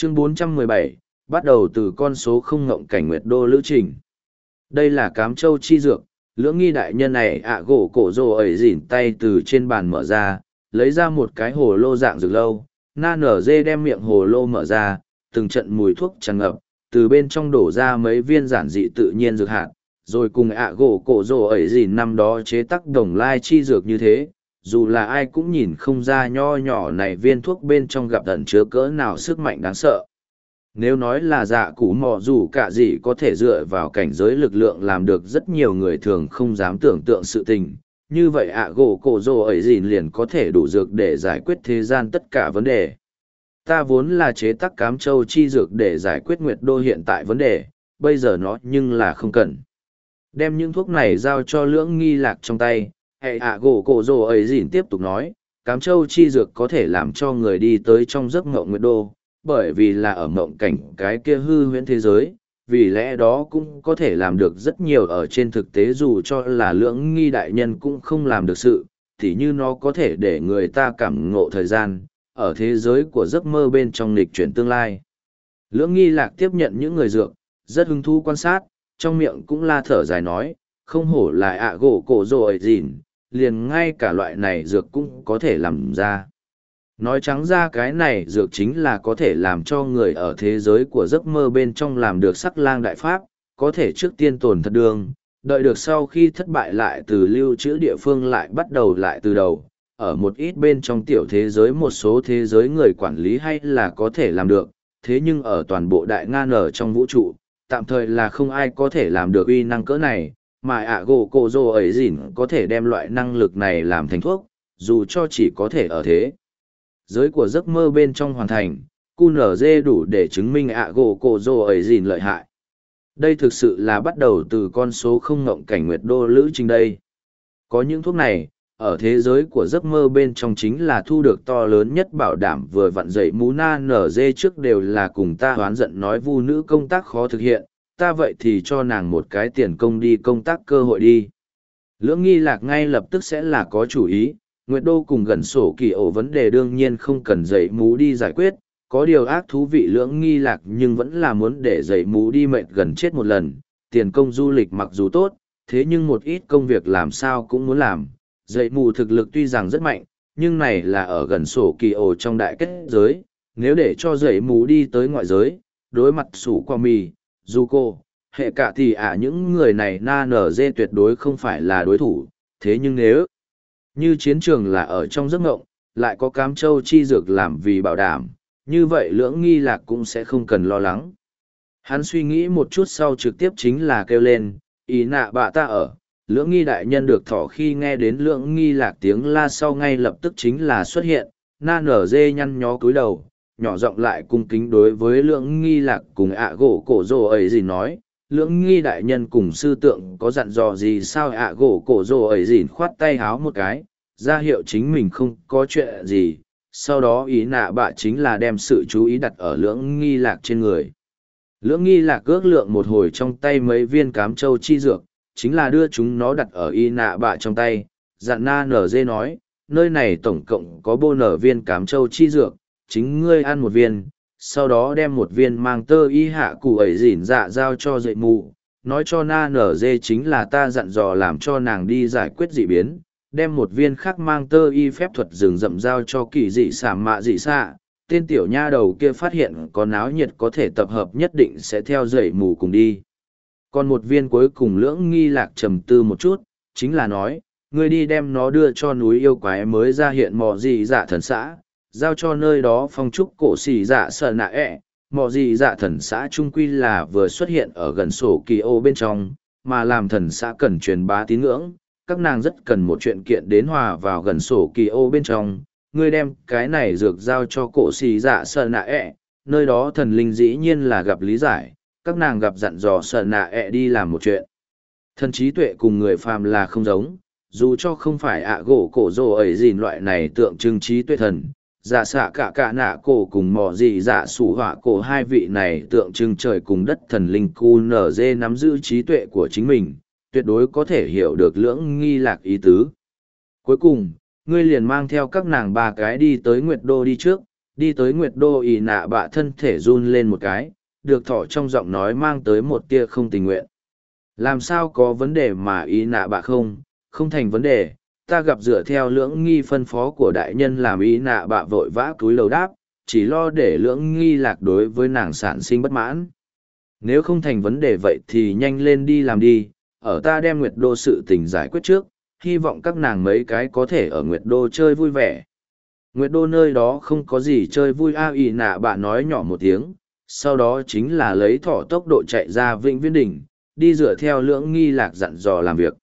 Chương 417, bắt đầu từ con số không ngộng cảnh nguyệt đô lữ trình. Đây là cám châu chi dược, lưỡng nghi đại nhân này gỗ cổ rồ ẩy dỉn tay từ trên bàn mở ra, lấy ra một cái hồ lô dạng dược lâu, na nở dê đem miệng hồ lô mở ra, từng trận mùi thuốc tràn ngập, từ bên trong đổ ra mấy viên giản dị tự nhiên dược hạt, rồi cùng gỗ cổ rồ ẩy dỉn năm đó chế tác đồng lai chi dược như thế. Dù là ai cũng nhìn không ra nho nhỏ này viên thuốc bên trong gặp ẩn chứa cỡ nào sức mạnh đáng sợ. Nếu nói là dạ củ mò dù cả gì có thể dựa vào cảnh giới lực lượng làm được rất nhiều người thường không dám tưởng tượng sự tình, như vậy gỗ cổ rồ ấy gìn liền có thể đủ dược để giải quyết thế gian tất cả vấn đề. Ta vốn là chế tác cám châu chi dược để giải quyết nguyệt đô hiện tại vấn đề, bây giờ nó nhưng là không cần. Đem những thuốc này giao cho lưỡng nghi lạc trong tay, gỗ cổ rồ ấy gìn tiếp tục nói, cám châu chi dược có thể làm cho người đi tới trong giấc mộng nguyệt đô, bởi vì là ở mộng cảnh cái kia hư huyễn thế giới, vì lẽ đó cũng có thể làm được rất nhiều ở trên thực tế dù cho là lưỡng nghi đại nhân cũng không làm được sự, thì như nó có thể để người ta cảm ngộ thời gian, ở thế giới của giấc mơ bên trong lịch chuyển tương lai. Lưỡng nghi lạc tiếp nhận những người dược, rất hứng thú quan sát, trong miệng cũng la thở dài nói, không hổ là gỗ cổ rồi gìn, liền ngay cả loại này dược cũng có thể làm ra. Nói trắng ra cái này dược chính là có thể làm cho người ở thế giới của giấc mơ bên trong làm được sắc lang đại pháp, có thể trước tiên tồn thật đường, đợi được sau khi thất bại lại từ lưu trữ địa phương lại bắt đầu lại từ đầu. Ở một ít bên trong tiểu thế giới một số thế giới người quản lý hay là có thể làm được, thế nhưng ở toàn bộ đại ngan ở trong vũ trụ, tạm thời là không ai có thể làm được uy năng cỡ này, mà gỗ cổ rồ ấy dỉn có thể đem loại năng lực này làm thành thuốc, dù cho chỉ có thể ở thế giới của giấc mơ bên trong hoàn thành, QNZ đủ để chứng minh gỗ cổ rồ ấy gìn lợi hại. Đây thực sự là bắt đầu từ con số không ngộng cảnh nguyệt đô lữ trình đây. Có những thuốc này, ở thế giới của giấc mơ bên trong chính là thu được to lớn nhất bảo đảm vừa vặn dậy mú na nở dê trước đều là cùng ta hoán giận nói vu nữ công tác khó thực hiện, ta vậy thì cho nàng một cái tiền công đi công tác cơ hội đi. Lưỡng nghi lạc ngay lập tức sẽ là có chủ ý. Nguyệt Đô cùng gần sổ kỳ ổ vấn đề đương nhiên không cần dậy mú đi giải quyết, có điều ác thú vị lưỡng nghi lạc nhưng vẫn là muốn để dậy mú đi mệt gần chết một lần, tiền công du lịch mặc dù tốt, thế nhưng một ít công việc làm sao cũng muốn làm, dậy mù thực lực tuy rằng rất mạnh, nhưng này là ở gần sổ kỳ ổ trong đại kết giới, nếu để cho dậy mú đi tới ngoại giới, đối mặt sủ qua mì, du cô, hệ cả thì những người này na nở dê tuyệt đối không phải là đối thủ, thế nhưng nếu như chiến trường là ở trong giấc ngộng, lại có cám châu chi dược làm vì bảo đảm, như vậy lưỡng nghi lạc cũng sẽ không cần lo lắng. Hắn suy nghĩ một chút sau trực tiếp chính là kêu lên, ý nạ bạ ta ở, lưỡng nghi đại nhân được thỏ khi nghe đến lưỡng nghi lạc tiếng la sau ngay lập tức chính là xuất hiện, na nở dê nhăn nhó cúi đầu, nhỏ giọng lại cung kính đối với lưỡng nghi lạc cùng gỗ cổ rồ ấy gì nói. Lưỡng nghi đại nhân cùng sư tượng có dặn dò gì sao gỗ cổ rồ ấy dỉn khoát tay háo một cái, ra hiệu chính mình không có chuyện gì, sau đó ý nạ bạ chính là đem sự chú ý đặt ở lưỡng nghi lạc trên người. Lưỡng nghi lạc ước lượng một hồi trong tay mấy viên cám châu chi dược, chính là đưa chúng nó đặt ở ý nạ bạ trong tay, dặn na nở dê nói, nơi này tổng cộng có bô nở viên cám châu chi dược, chính ngươi ăn một viên, sau đó đem một viên mang tơ y hạ cụ ấy dỉn dạ giao cho dậy mù, nói cho na nở dê chính là ta dặn dò làm cho nàng đi giải quyết dị biến, đem một viên khác mang tơ y phép thuật rừng rậm giao cho kỳ dị xả mạ dị xạ, tên tiểu nha đầu kia phát hiện có náo nhiệt có thể tập hợp nhất định sẽ theo dậy mù cùng đi. Còn một viên cuối cùng lưỡng nghi lạc trầm tư một chút, chính là nói, ngươi đi đem nó đưa cho núi yêu quái mới ra hiện mò dị dạ thần xã, giao cho nơi đó phong trúc cổ xì dạ sợ nạ mò dị dạ thần xã trung quy là vừa xuất hiện ở gần sổ kỳ ô bên trong, mà làm thần xã cần truyền bá tín ngưỡng, các nàng rất cần một chuyện kiện đến hòa vào gần sổ kỳ ô bên trong, ngươi đem cái này dược giao cho cổ xì dạ sợ nạ nơi đó thần linh dĩ nhiên là gặp lý giải, các nàng gặp dặn dò sợ nạ đi làm một chuyện. Thần trí tuệ cùng người phàm là không giống, dù cho không phải gỗ cổ rồ ấy gìn loại này tượng trưng trí tuệ thần, giả xạ cả nạ cổ cùng mò gì giả sủ họa cổ hai vị này tượng trưng trời cùng đất thần linh cu nở dê nắm giữ trí tuệ của chính mình, tuyệt đối có thể hiểu được lưỡng nghi lạc ý tứ. Cuối cùng, ngươi liền mang theo các nàng ba cái đi tới Nguyệt Đô đi trước, đi tới Nguyệt Đô ỷ nạ bạ thân thể run lên một cái, được thỏ trong giọng nói mang tới một tia không tình nguyện. Làm sao có vấn đề mà ỷ nạ bạ không thành vấn đề, ta gặp dựa theo lưỡng nghi phân phó của đại nhân làm ỷ nạ bạ vội vã cúi đầu đáp, chỉ lo để lưỡng nghi lạc đối với nàng sản sinh bất mãn. Nếu không thành vấn đề vậy thì nhanh lên đi làm đi, ở ta đem Nguyệt Đô sự tình giải quyết trước, hy vọng các nàng mấy cái có thể ở Nguyệt Đô chơi vui vẻ. Nguyệt Đô nơi đó không có gì chơi vui ỷ nạ bạ nói nhỏ một tiếng, sau đó chính là lấy thỏ tốc độ chạy ra Vĩnh Viễn Đỉnh, đi dựa theo lưỡng nghi lạc dặn dò làm việc.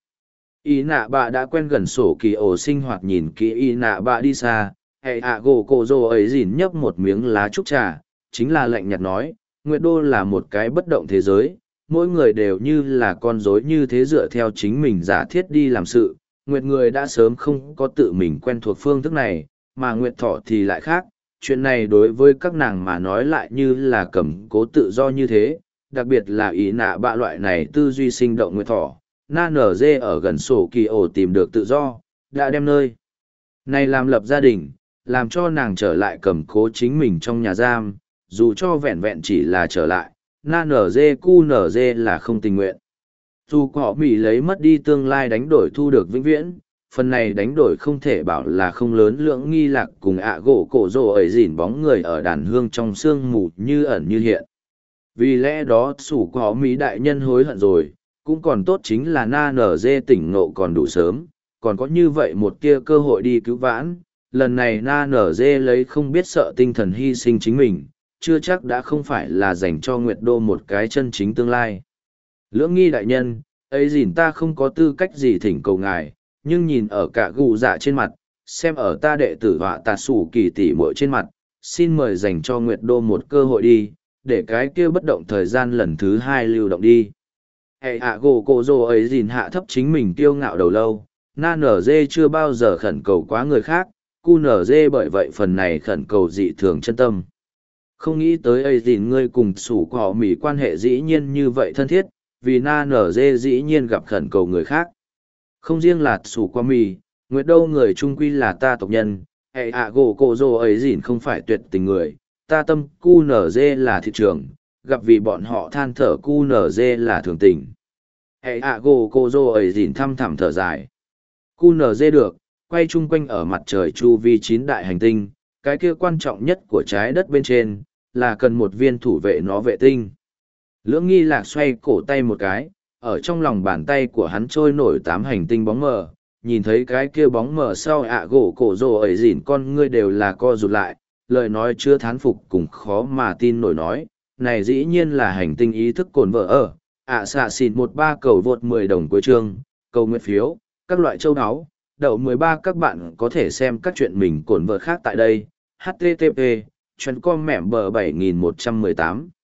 Ỷ nạ bạ đã quen gần sổ kỳ ổ sinh hoạt nhìn kỹ ỷ nạ bạ đi xa, hệ gỗ cổ rồ ấy dìn nhấp một miếng lá trúc trà, chính là lạnh nhạt nói, Nguyệt Đô là một cái bất động thế giới, mỗi người đều như là con rối như thế dựa theo chính mình giả thiết đi làm sự. Nguyệt người đã sớm không có tự mình quen thuộc phương thức này, mà Nguyệt thỏ thì lại khác. Chuyện này đối với các nàng mà nói lại như là cầm cố tự do như thế, đặc biệt là ý nạ bạ loại này tư duy sinh động Nguyệt thỏ. Na nở dê ở gần sổ kỳ ổ tìm được tự do, đã đem nơi này làm lập gia đình, làm cho nàng trở lại cầm cố chính mình trong nhà giam, dù cho vẹn vẹn chỉ là trở lại, na nở dê cu nở dê là không tình nguyện. Dù họ bị lấy mất đi tương lai đánh đổi thu được vĩnh viễn, phần này đánh đổi không thể bảo là không lớn. Lưỡng nghi lạc cùng gỗ cổ rồ ấy dỉn bóng người ở đàn hương trong sương mù như ẩn như hiện. Vì lẽ đó sủ có Mỹ đại nhân hối hận rồi, cũng còn tốt chính là na nở dê tỉnh ngộ còn đủ sớm, còn có như vậy một tia cơ hội đi cứu vãn. Lần này na nở dê lấy không biết sợ tinh thần hy sinh chính mình, chưa chắc đã không phải là dành cho Nguyệt Đô một cái chân chính tương lai. Lưỡng nghi đại nhân, ấy dìn ta không có tư cách gì thỉnh cầu ngài, nhưng nhìn ở cả gù dạ trên mặt, xem ở ta đệ tử họa tà sủ kỳ tỷ muội trên mặt, xin mời dành cho Nguyệt Đô một cơ hội đi, để cái kia bất động thời gian lần thứ hai lưu động đi. Hệ gỗ cổ rồ ấy dìn hạ thấp chính mình kiêu ngạo đầu lâu, na nở dê chưa bao giờ khẩn cầu quá người khác, cu nở dê bởi vậy phần này khẩn cầu dị thường chân tâm. Không nghĩ tới ấy dìn ngươi cùng sủ cỏ mỉ quan hệ dĩ nhiên như vậy thân thiết, vì na nở dê dĩ nhiên gặp khẩn cầu người khác. Không riêng là sủ qua mì, Nguyệt Đô người trung quy là ta tộc nhân, hệ gỗ cổ rồ ấy dìn không phải tuyệt tình người, ta tâm cu nở dê là thị trường, gặp vì bọn họ than thở cu nở dê là thường tình. Hệ gỗ cổ rồ ấy dìn thăm thẳm thở dài. Cu nở dê được, quay chung quanh ở mặt trời chu vi 9 đại hành tinh, cái kia quan trọng nhất của trái đất bên trên, là cần một viên thủ vệ nó vệ tinh. Lưỡng nghi lạc xoay cổ tay một cái, ở trong lòng bàn tay của hắn trôi nổi 8 hành tinh bóng mờ, nhìn thấy cái kia bóng mờ sau gỗ cổ rồ ấy dỉn con ngươi đều là co rụt lại, lời nói chưa thán phục cùng khó mà tin nổi nói, này dĩ nhiên là hành tinh ý thức cồn vợ ở, xạ xịt 13 cầu vượt 10 đồng cuối chương, cầu nguyện phiếu, các loại châu áo, đậu 13 các bạn có thể xem các chuyện mình cồn vợ khác tại đây, http, chuyến com mẻm bờ 7118.